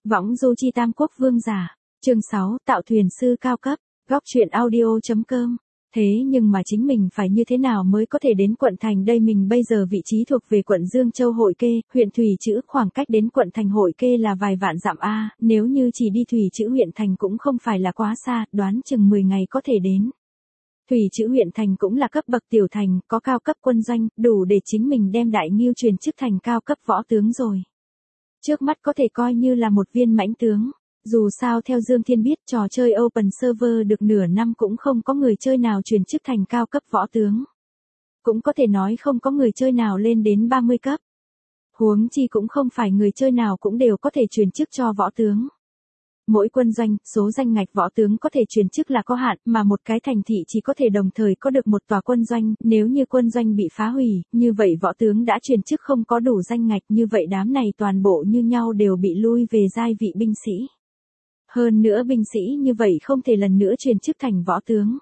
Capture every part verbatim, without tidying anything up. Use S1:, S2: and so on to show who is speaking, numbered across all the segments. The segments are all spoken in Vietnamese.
S1: Võng du chi Tam Quốc vương giả. Chương sáu, tạo thuyền sư cao cấp. Góc truyện audio.com. Thế nhưng mà chính mình phải như thế nào mới có thể đến quận thành đây? Mình bây giờ vị trí thuộc về quận Dương Châu Hội Kê, huyện Thủy Chữ, khoảng cách đến quận thành Hội Kê là vài vạn dặm a, nếu như chỉ đi Thủy Chữ huyện thành cũng không phải là quá xa, đoán chừng mười ngày có thể đến. Thủy Chữ huyện thành cũng là cấp bậc tiểu thành, có cao cấp quân doanh, đủ để chính mình đem Đại Ngưu truyền chức thành cao cấp võ tướng rồi. Trước mắt có thể coi như là một viên mãnh tướng. Dù sao theo Dương Thiên biết, trò chơi Open Server được nửa năm cũng không có người chơi nào truyền chức thành cao cấp võ tướng. Cũng có thể nói không có người chơi nào lên đến ba mươi cấp. Huống chi cũng không phải người chơi nào cũng đều có thể truyền chức cho võ tướng. Mỗi quân doanh, số danh ngạch võ tướng có thể truyền chức là có hạn, mà một cái thành thị chỉ có thể đồng thời có được một tòa quân doanh, nếu như quân doanh bị phá hủy, như vậy võ tướng đã truyền chức không có đủ danh ngạch, như vậy đám này toàn bộ như nhau đều bị lui về giai vị binh sĩ. Hơn nữa binh sĩ như vậy không thể lần nữa truyền chức thành võ tướng.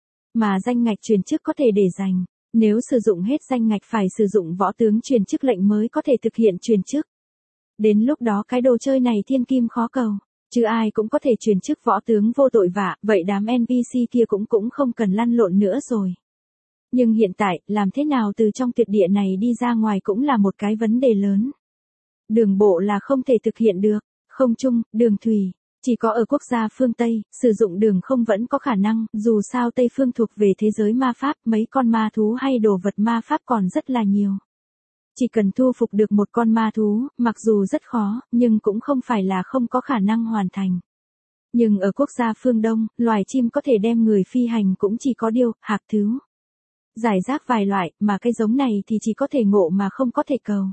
S1: Mà danh ngạch truyền chức có thể để dành, nếu sử dụng hết danh ngạch phải sử dụng võ tướng truyền chức lệnh mới có thể thực hiện truyền chức. Đến lúc đó cái đồ chơi này thiên kim khó cầu. Chứ ai cũng có thể truyền chức võ tướng vô tội vạ, vậy đám en pê xê kia cũng cũng không cần lăn lộn nữa rồi. Nhưng hiện tại, làm thế nào từ trong tuyệt địa này đi ra ngoài cũng là một cái vấn đề lớn. Đường bộ là không thể thực hiện được, không trung, đường thủy, chỉ có ở quốc gia phương Tây, sử dụng đường không vẫn có khả năng, dù sao Tây phương thuộc về thế giới ma pháp, mấy con ma thú hay đồ vật ma pháp còn rất là nhiều. Chỉ cần thu phục được một con ma thú, mặc dù rất khó, nhưng cũng không phải là không có khả năng hoàn thành. Nhưng ở quốc gia phương Đông, loài chim có thể đem người phi hành cũng chỉ có điêu, hạc thứu. Giải rác vài loại, mà cái giống này thì chỉ có thể ngộ mà không có thể cầu.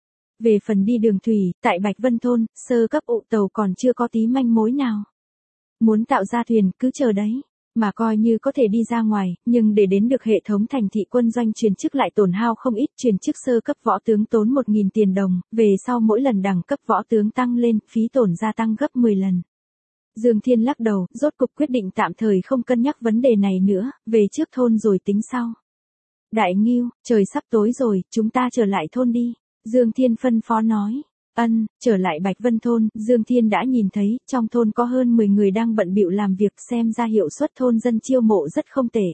S1: Về phần đi đường thủy, tại Bạch Vân Thôn, sơ cấp ụ tàu còn chưa có tí manh mối nào. Muốn tạo ra thuyền, cứ chờ đấy. Mà coi như có thể đi ra ngoài, nhưng để đến được hệ thống thành thị quân doanh truyền chức lại tổn hao không ít, truyền chức sơ cấp võ tướng tốn một nghìn tiền đồng, về sau mỗi lần đẳng cấp võ tướng tăng lên, phí tổn gia tăng gấp mười lần. Dương Thiên lắc đầu, rốt cục quyết định tạm thời không cân nhắc vấn đề này nữa, về trước thôn rồi tính sau. Đại Ngưu, trời sắp tối rồi, chúng ta trở lại thôn đi. Dương Thiên phân phó nói. Ân, trở lại Bạch Vân Thôn, Dương Thiên đã nhìn thấy, trong thôn có hơn mười người đang bận bịu làm việc, xem ra hiệu suất thôn dân chiêu mộ rất không tệ.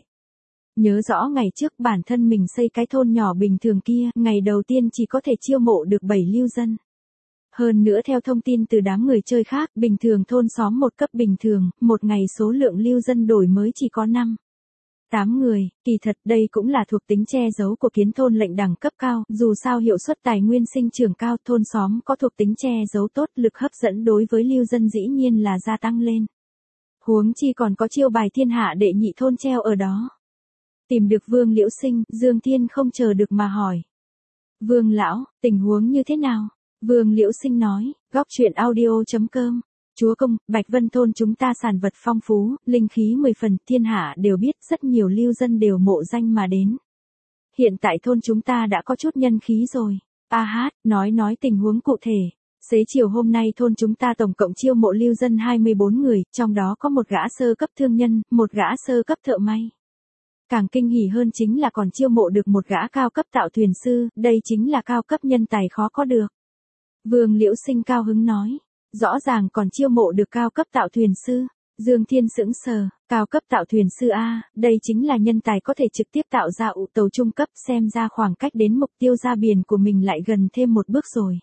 S1: Nhớ rõ ngày trước bản thân mình xây cái thôn nhỏ bình thường kia, ngày đầu tiên chỉ có thể chiêu mộ được bảy lưu dân. Hơn nữa theo thông tin từ đám người chơi khác, bình thường thôn xóm một cấp bình thường, một ngày số lượng lưu dân đổi mới chỉ có năm. tám người, kỳ thật đây cũng là thuộc tính che giấu của kiến thôn lệnh đẳng cấp cao, dù sao hiệu suất tài nguyên sinh trưởng cao, thôn xóm có thuộc tính che giấu tốt, lực hấp dẫn đối với lưu dân dĩ nhiên là gia tăng lên. Huống chi còn có chiêu bài thiên hạ đệ nhị thôn treo ở đó. Tìm được Vương Liễu Sinh, Dương Thiên không chờ được mà hỏi. Vương lão, tình huống như thế nào? Vương Liễu Sinh nói, góc truyện audio.com. Chúa công, Bạch Vân Thôn chúng ta sản vật phong phú, linh khí mười phần, thiên hạ đều biết, rất nhiều lưu dân đều mộ danh mà đến. Hiện tại thôn chúng ta đã có chút nhân khí rồi. A hát, nói nói tình huống cụ thể. Xế chiều hôm nay thôn chúng ta tổng cộng chiêu mộ lưu dân hai mươi bốn người, trong đó có một gã sơ cấp thương nhân, một gã sơ cấp thợ may. Càng kinh hỉ hơn chính là còn chiêu mộ được một gã cao cấp tạo thuyền sư, đây chính là cao cấp nhân tài khó có được. Vương Liễu Sinh cao hứng nói. Rõ ràng còn chiêu mộ được cao cấp tạo thuyền sư. Dương Thiên sững sờ, cao cấp tạo thuyền sư A, đây chính là nhân tài có thể trực tiếp tạo ra ụ tàu trung cấp, xem ra khoảng cách đến mục tiêu ra biển của mình lại gần thêm một bước rồi.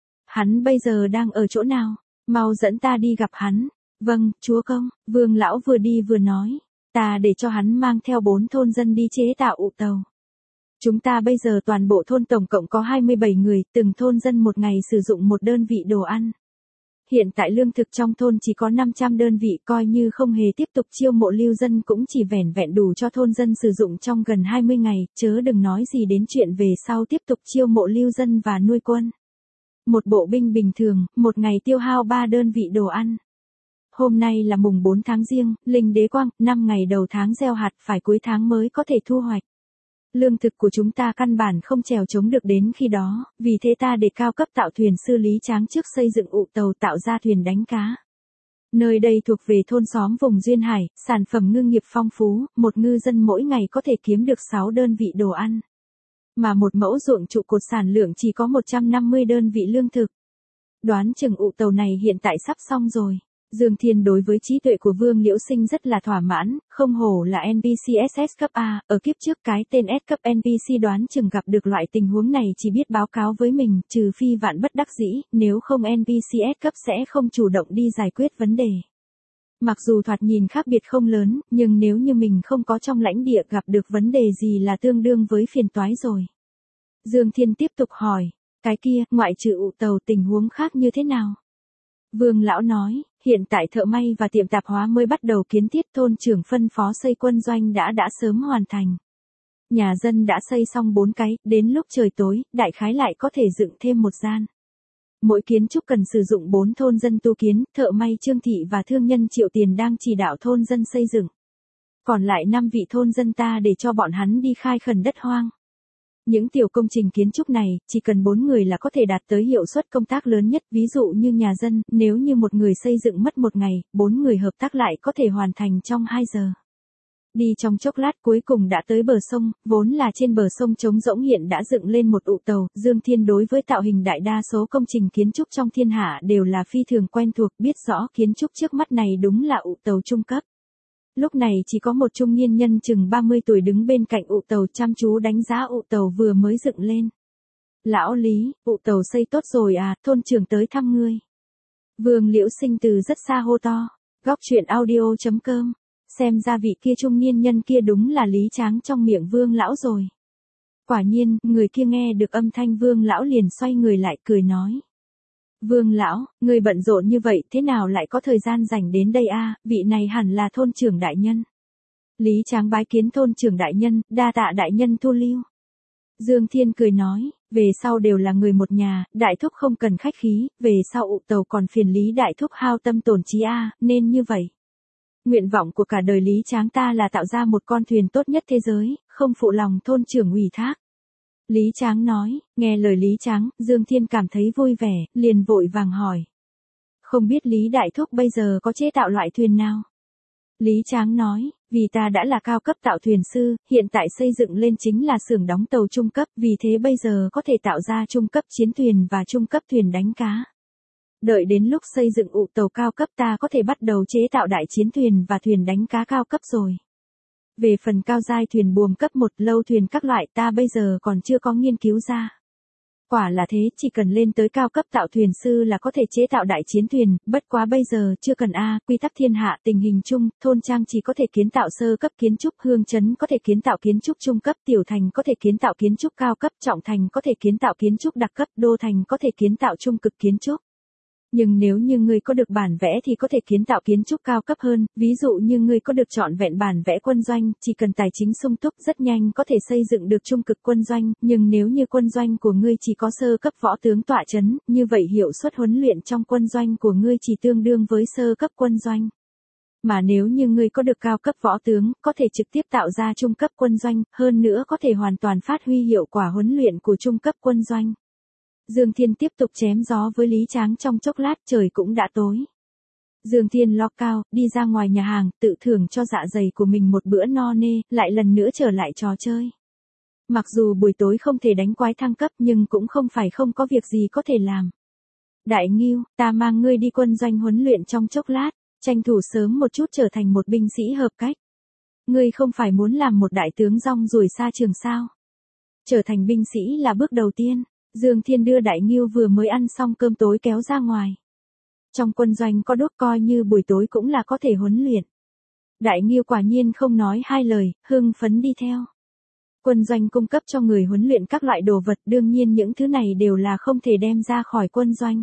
S1: Hắn bây giờ đang ở chỗ nào? Mau dẫn ta đi gặp hắn. Vâng, chúa công, Vương lão vừa đi vừa nói. Ta để cho hắn mang theo bốn thôn dân đi chế tạo ụ tàu. Chúng ta bây giờ toàn bộ thôn tổng cộng có hai mươi bảy người, từng thôn dân một ngày sử dụng một đơn vị đồ ăn. Hiện tại lương thực trong thôn chỉ có năm trăm đơn vị, coi như không hề tiếp tục chiêu mộ lưu dân cũng chỉ vẻn vẹn đủ cho thôn dân sử dụng trong gần hai mươi ngày, chớ đừng nói gì đến chuyện về sau tiếp tục chiêu mộ lưu dân và nuôi quân. Một bộ binh bình thường, một ngày tiêu hao ba đơn vị đồ ăn. Hôm nay là mùng bốn tháng Giêng, linh đế quang, năm ngày đầu tháng gieo hạt, phải cuối tháng mới có thể thu hoạch. Lương thực của chúng ta căn bản không trèo chống được đến khi đó, vì thế ta để cao cấp tạo thuyền sư Lý Tráng trước xây dựng ụ tàu tạo ra thuyền đánh cá. Nơi đây thuộc về thôn xóm vùng duyên hải, sản phẩm ngư nghiệp phong phú, một ngư dân mỗi ngày có thể kiếm được sáu đơn vị đồ ăn. Mà một mẫu ruộng trụ cột sản lượng chỉ có một trăm năm mươi đơn vị lương thực. Đoán chừng ụ tàu này hiện tại sắp xong rồi. Dương Thiên đối với trí tuệ của Vương Liễu Sinh rất là thỏa mãn, không hổ là en pê xê ét ét cấp A, ở kiếp trước cái tên S cấp en pê xê đoán chừng gặp được loại tình huống này chỉ biết báo cáo với mình, trừ phi vạn bất đắc dĩ, nếu không en pê xê ét cấp sẽ không chủ động đi giải quyết vấn đề. Mặc dù thoạt nhìn khác biệt không lớn, nhưng nếu như mình không có trong lãnh địa gặp được vấn đề gì là tương đương với phiền toái rồi. Dương Thiên tiếp tục hỏi, cái kia, ngoại trừ ụ tàu tình huống khác như thế nào? Vương lão nói, hiện tại thợ may và tiệm tạp hóa mới bắt đầu kiến thiết, thôn trưởng phân phó xây quân doanh đã đã sớm hoàn thành. Nhà dân đã xây xong bốn cái, đến lúc trời tối, đại khái lại có thể dựng thêm một gian. Mỗi kiến trúc cần sử dụng bốn thôn dân tu kiến, thợ may Trương Thị và thương nhân Triệu Tiền đang chỉ đạo thôn dân xây dựng. Còn lại năm vị thôn dân ta để cho bọn hắn đi khai khẩn đất hoang. Những tiểu công trình kiến trúc này, chỉ cần bốn người là có thể đạt tới hiệu suất công tác lớn nhất, ví dụ như nhà dân, nếu như một người xây dựng mất một ngày, bốn người hợp tác lại có thể hoàn thành trong hai giờ. Đi trong chốc lát cuối cùng đã tới bờ sông, vốn là trên bờ sông trống rỗng hiện đã dựng lên một ụ tàu. Dương Thiên đối với tạo hình đại đa số công trình kiến trúc trong thiên hạ đều là phi thường quen thuộc, biết rõ kiến trúc trước mắt này đúng là ụ tàu trung cấp. Lúc này chỉ có một trung niên nhân chừng ba mươi tuổi đứng bên cạnh ụ tàu chăm chú đánh giá ụ tàu vừa mới dựng lên. Lão Lý, ụ tàu xây tốt rồi à, thôn trưởng tới thăm ngươi. Vương Liễu Sinh từ rất xa hô to. Góc truyện audio chấm com. Xem ra vị kia trung niên nhân kia đúng là Lý Tráng trong miệng Vương lão rồi. Quả nhiên, người kia nghe được âm thanh Vương lão liền xoay người lại cười nói. Vương lão, người bận rộn như vậy thế nào lại có thời gian rảnh đến đây a? Vị này hẳn là thôn trưởng đại nhân. Lý Tráng bái kiến thôn trưởng đại nhân, đa tạ đại nhân thu lưu. Dương Thiên cười nói, về sau đều là người một nhà, đại thúc không cần khách khí, về sau ụ tàu còn phiền Lý đại thúc hao tâm tổn trí a, nên như vậy. Nguyện vọng của cả đời Lý Tráng ta là tạo ra một con thuyền tốt nhất thế giới, không phụ lòng thôn trưởng ủy thác. Lý Tráng nói, nghe lời Lý Tráng, Dương Thiên cảm thấy vui vẻ, liền vội vàng hỏi. Không biết Lý Đại Thúc bây giờ có chế tạo loại thuyền nào? Lý Tráng nói, vì ta đã là cao cấp tạo thuyền sư, hiện tại xây dựng lên chính là xưởng đóng tàu trung cấp, vì thế bây giờ có thể tạo ra trung cấp chiến thuyền và trung cấp thuyền đánh cá. Đợi đến lúc xây dựng ụ tàu cao cấp ta có thể bắt đầu chế tạo đại chiến thuyền và thuyền đánh cá cao cấp rồi. Về phần cao giai thuyền buồm cấp một, lâu thuyền các loại ta bây giờ còn chưa có nghiên cứu ra. Quả là thế, chỉ cần lên tới cao cấp tạo thuyền sư là có thể chế tạo đại chiến thuyền, bất quá bây giờ chưa cần a, quy tắc thiên hạ tình hình chung, thôn trang chỉ có thể kiến tạo sơ cấp kiến trúc, hương trấn có thể kiến tạo kiến trúc trung cấp, tiểu thành có thể kiến tạo kiến trúc cao cấp, trọng thành có thể kiến tạo kiến trúc đặc cấp, đô thành có thể kiến tạo trung cực kiến trúc. Nhưng nếu như ngươi có được bản vẽ thì có thể kiến tạo kiến trúc cao cấp hơn, ví dụ như ngươi có được trọn vẹn bản vẽ quân doanh, chỉ cần tài chính sung túc rất nhanh có thể xây dựng được trung cực quân doanh, nhưng nếu như quân doanh của ngươi chỉ có sơ cấp võ tướng tọa chấn, như vậy hiệu suất huấn luyện trong quân doanh của ngươi chỉ tương đương với sơ cấp quân doanh. Mà nếu như ngươi có được cao cấp võ tướng, có thể trực tiếp tạo ra trung cấp quân doanh, hơn nữa có thể hoàn toàn phát huy hiệu quả huấn luyện của trung cấp quân doanh. Dương Thiên tiếp tục chém gió với Lý Tráng trong chốc lát, trời cũng đã tối. Dương Thiên lo cao, đi ra ngoài nhà hàng, tự thưởng cho dạ dày của mình một bữa no nê, lại lần nữa trở lại trò chơi. Mặc dù buổi tối không thể đánh quái thăng cấp nhưng cũng không phải không có việc gì có thể làm. Đại Ngưu, ta mang ngươi đi quân doanh huấn luyện trong chốc lát, tranh thủ sớm một chút trở thành một binh sĩ hợp cách. Ngươi không phải muốn làm một đại tướng rong ruổi xa trường sao? Trở thành binh sĩ là bước đầu tiên. Dương Thiên đưa Đại Ngưu vừa mới ăn xong cơm tối kéo ra ngoài. Trong quân doanh có đốt coi như buổi tối cũng là có thể huấn luyện. Đại Ngưu quả nhiên không nói hai lời, hưng phấn đi theo. Quân doanh cung cấp cho người huấn luyện các loại đồ vật, đương nhiên những thứ này đều là không thể đem ra khỏi quân doanh.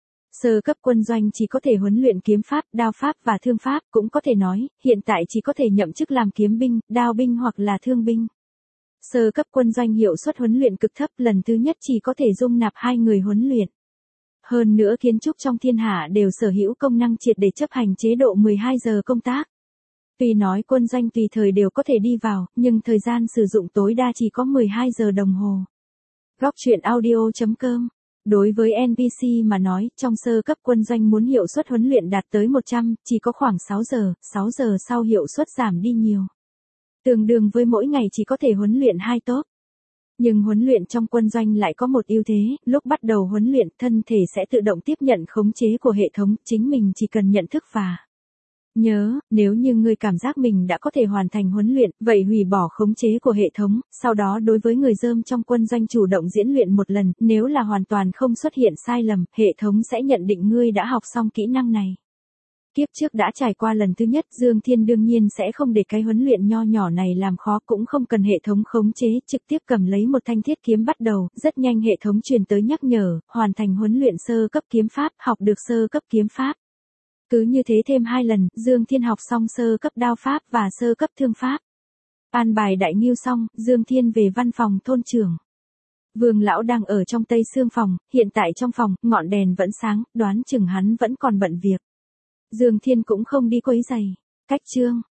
S1: Sơ cấp quân doanh chỉ có thể huấn luyện kiếm pháp, đao pháp và thương pháp, cũng có thể nói, hiện tại chỉ có thể nhậm chức làm kiếm binh, đao binh hoặc là thương binh. Sơ cấp quân doanh hiệu suất huấn luyện cực thấp, lần thứ nhất chỉ có thể dung nạp hai người huấn luyện. Hơn nữa kiến trúc trong thiên hạ đều sở hữu công năng triệt để chấp hành chế độ mười hai giờ công tác. Tuy nói quân doanh tùy thời đều có thể đi vào, nhưng thời gian sử dụng tối đa chỉ có mười hai giờ đồng hồ. Góc truyện audio chấm com. Đối với en pê xê mà nói, trong sơ cấp quân doanh muốn hiệu suất huấn luyện đạt tới một trăm, chỉ có khoảng sáu giờ, sáu giờ sau hiệu suất giảm đi nhiều. Tương đương với mỗi ngày chỉ có thể huấn luyện hai tốp. Nhưng huấn luyện trong quân doanh lại có một ưu thế, lúc bắt đầu huấn luyện thân thể sẽ tự động tiếp nhận khống chế của hệ thống, chính mình chỉ cần nhận thức và nhớ, nếu như ngươi cảm giác mình đã có thể hoàn thành huấn luyện, vậy hủy bỏ khống chế của hệ thống, sau đó đối với người dơm trong quân doanh chủ động diễn luyện một lần, nếu là hoàn toàn không xuất hiện sai lầm, hệ thống sẽ nhận định ngươi đã học xong kỹ năng này. Kiếp trước đã trải qua lần thứ nhất, Dương Thiên đương nhiên sẽ không để cái huấn luyện nho nhỏ này làm khó, cũng không cần hệ thống khống chế, trực tiếp cầm lấy một thanh thiết kiếm bắt đầu, rất nhanh hệ thống truyền tới nhắc nhở, hoàn thành huấn luyện sơ cấp kiếm pháp, học được sơ cấp kiếm pháp. Cứ như thế thêm hai lần, Dương Thiên học xong sơ cấp đao pháp và sơ cấp thương pháp. An bài đại ngưu xong, Dương Thiên về văn phòng thôn trưởng. Vương lão đang ở trong tây xương phòng, hiện tại trong phòng, ngọn đèn vẫn sáng, đoán chừng hắn vẫn còn bận việc. Dương Thiên cũng không đi quấy giày. Cách chương